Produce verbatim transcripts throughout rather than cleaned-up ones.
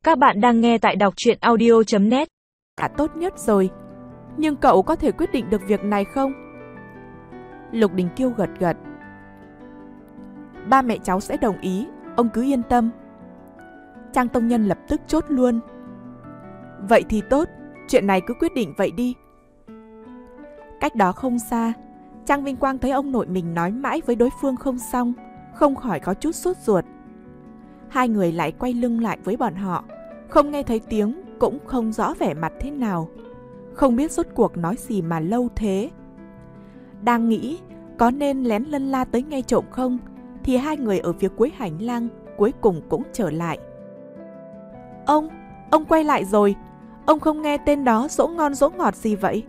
Các bạn đang nghe tại đọc truyện audio chấm net. Đã tốt nhất rồi, nhưng cậu có thể quyết định được việc này không? Lục Đình Kiêu gật gật. Ba mẹ cháu sẽ đồng ý, ông cứ yên tâm. Trang Tông Nhân lập tức chốt luôn. Vậy thì tốt, chuyện này cứ quyết định vậy đi. Cách đó không xa, Trang Vinh Quang thấy ông nội mình nói mãi với đối phương không xong, không khỏi có chút sốt ruột. Hai người lại quay lưng lại với bọn họ, không nghe thấy tiếng, cũng không rõ vẻ mặt thế nào. Không biết rốt cuộc nói gì mà lâu thế. Đang nghĩ có nên lén lân la tới nghe trộm không, thì hai người ở phía cuối hành lang cuối cùng cũng trở lại. Ông, ông quay lại rồi. Ông không nghe tên đó dỗ ngon dỗ ngọt gì vậy?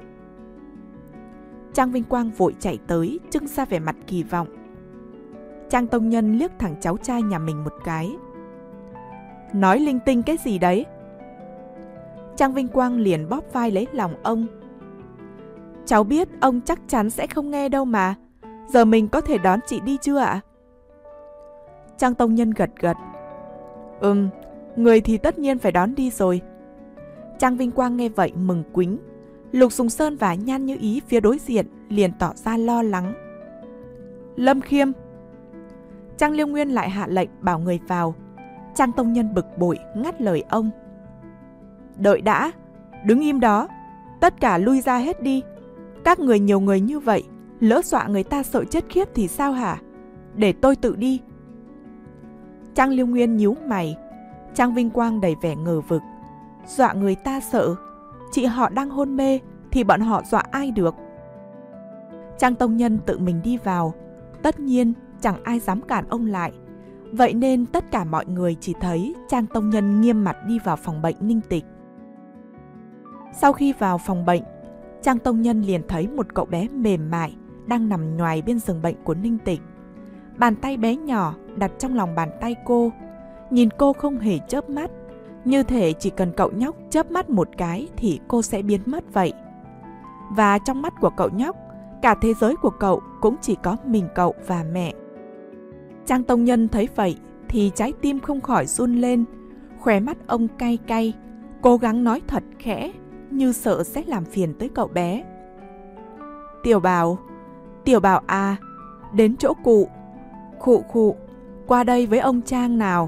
Trang Vinh Quang vội chạy tới, trưng ra vẻ mặt kỳ vọng. Trang Tông Nhân liếc thẳng cháu trai nhà mình một cái. Nói linh tinh cái gì đấy? Trang Vinh Quang liền bóp vai lấy lòng ông. Cháu biết ông chắc chắn sẽ không nghe đâu mà. Giờ mình có thể đón chị đi chưa ạ? Trang Tông Nhân gật gật. Ừm, người thì tất nhiên phải đón đi rồi. Trang Vinh Quang nghe vậy mừng quính. Lục Sùng Sơn và Nhan Như Ý phía đối diện liền tỏ ra lo lắng. Lâm Khiêm. Trang Liêu Nguyên lại hạ lệnh bảo người vào. Trang Tông Nhân bực bội ngắt lời ông. Đợi đã, đứng im đó, tất cả lui ra hết đi. Các người nhiều người như vậy, lỡ dọa người ta sợ chết khiếp thì sao hả? Để tôi tự đi. Trang Liêu Nguyên nhíu mày. Trang Vinh Quang đầy vẻ ngờ vực. Dọa người ta sợ? Chị họ đang hôn mê thì bọn họ dọa ai được? Trang Tông Nhân tự mình đi vào. Tất nhiên chẳng ai dám cản ông lại. Vậy nên tất cả mọi người chỉ thấy Trang Tông Nhân nghiêm mặt đi vào phòng bệnh Ninh Tịch. Sau khi vào phòng bệnh, Trang Tông Nhân liền thấy một cậu bé mềm mại đang nằm nhoài bên giường bệnh của Ninh Tịch. Bàn tay bé nhỏ đặt trong lòng bàn tay cô, nhìn cô không hề chớp mắt, như thể chỉ cần cậu nhóc chớp mắt một cái thì cô sẽ biến mất vậy. Và trong mắt của cậu nhóc, cả thế giới của cậu cũng chỉ có mình cậu và mẹ. Trang Tông Nhân thấy vậy thì trái tim không khỏi run lên, khóe mắt ông cay cay, cố gắng nói thật khẽ, như sợ sẽ làm phiền tới cậu bé. Tiểu Bảo, Tiểu Bảo à, đến chỗ cụ. Khụ khụ, qua đây với ông Trang nào.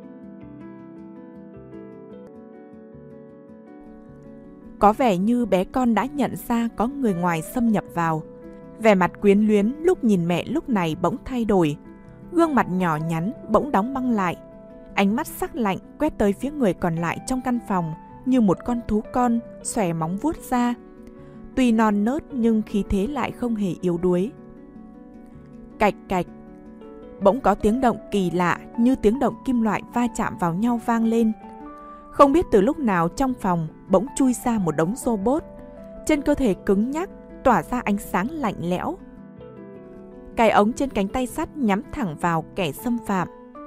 Có vẻ như bé con đã nhận ra có người ngoài xâm nhập vào. Vẻ mặt quyến luyến lúc nhìn mẹ lúc này bỗng thay đổi. Gương mặt nhỏ nhắn bỗng đóng băng lại. Ánh mắt sắc lạnh quét tới phía người còn lại trong căn phòng, như một con thú con xòe móng vuốt ra. Tuy non nớt nhưng khí thế lại không hề yếu đuối. Cạch cạch. Bỗng có tiếng động kỳ lạ như tiếng động kim loại va chạm vào nhau vang lên. Không biết từ lúc nào trong phòng bỗng chui ra một đống robot. Trên cơ thể cứng nhắc tỏa ra ánh sáng lạnh lẽo. Cái ống trên cánh tay sắt nhắm thẳng vào kẻ xâm phạm.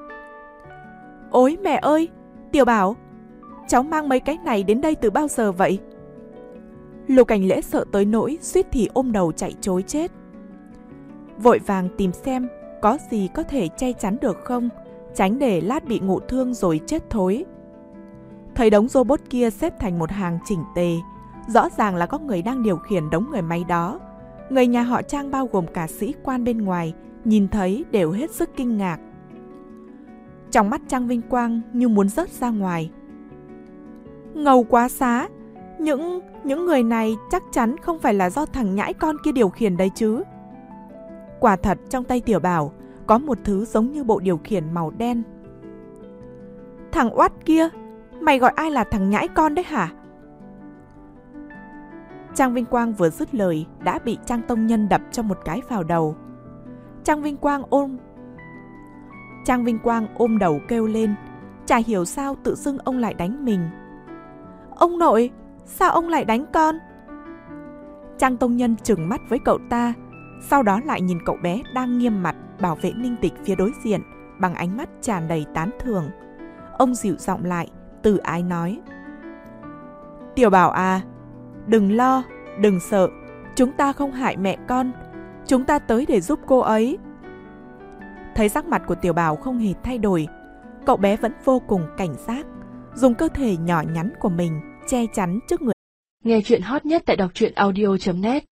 Ôi mẹ ơi, Tiểu Bảo, cháu mang mấy cái này đến đây từ bao giờ vậy? Lục Cảnh Lễ sợ tới nỗi suýt thì ôm đầu chạy trối chết. Vội vàng tìm xem có gì có thể che chắn được không, tránh để lát bị ngộ thương rồi chết thối. Thấy đống robot kia xếp thành một hàng chỉnh tề, rõ ràng là có người đang điều khiển đống người máy đó. Người nhà họ Trang bao gồm cả sĩ quan bên ngoài, nhìn thấy đều hết sức kinh ngạc. Trong mắt Trang Vinh Quang như muốn rớt ra ngoài. Ngầu quá xá, những, những người này chắc chắn không phải là do thằng nhãi con kia điều khiển đấy chứ. Quả thật trong tay Tiểu Bảo có một thứ giống như bộ điều khiển màu đen. Thằng oát kia, mày gọi ai là thằng nhãi con đấy hả? Trang Vinh Quang vừa dứt lời đã bị Trang Tông Nhân đập cho một cái vào đầu. Trang Vinh Quang ôm Trang Vinh Quang ôm đầu kêu lên, chả hiểu sao tự dưng ông lại đánh mình. Ông nội, sao ông lại đánh con? Trang Tông Nhân trừng mắt với cậu ta, sau đó lại nhìn cậu bé đang nghiêm mặt bảo vệ Ninh Tịch phía đối diện bằng ánh mắt tràn đầy tán thưởng. Ông dịu giọng lại, từ ái nói. Tiểu Bảo à, đừng lo, đừng sợ, chúng ta không hại mẹ con, chúng ta tới để giúp cô ấy. Thấy sắc mặt của Tiểu Bảo không hề thay đổi, cậu bé vẫn vô cùng cảnh giác. dùng cơ thể nhỏ nhắn của mình che chắn trước người. Nghe chuyện hot nhất tại đọc truyện audio chấm net.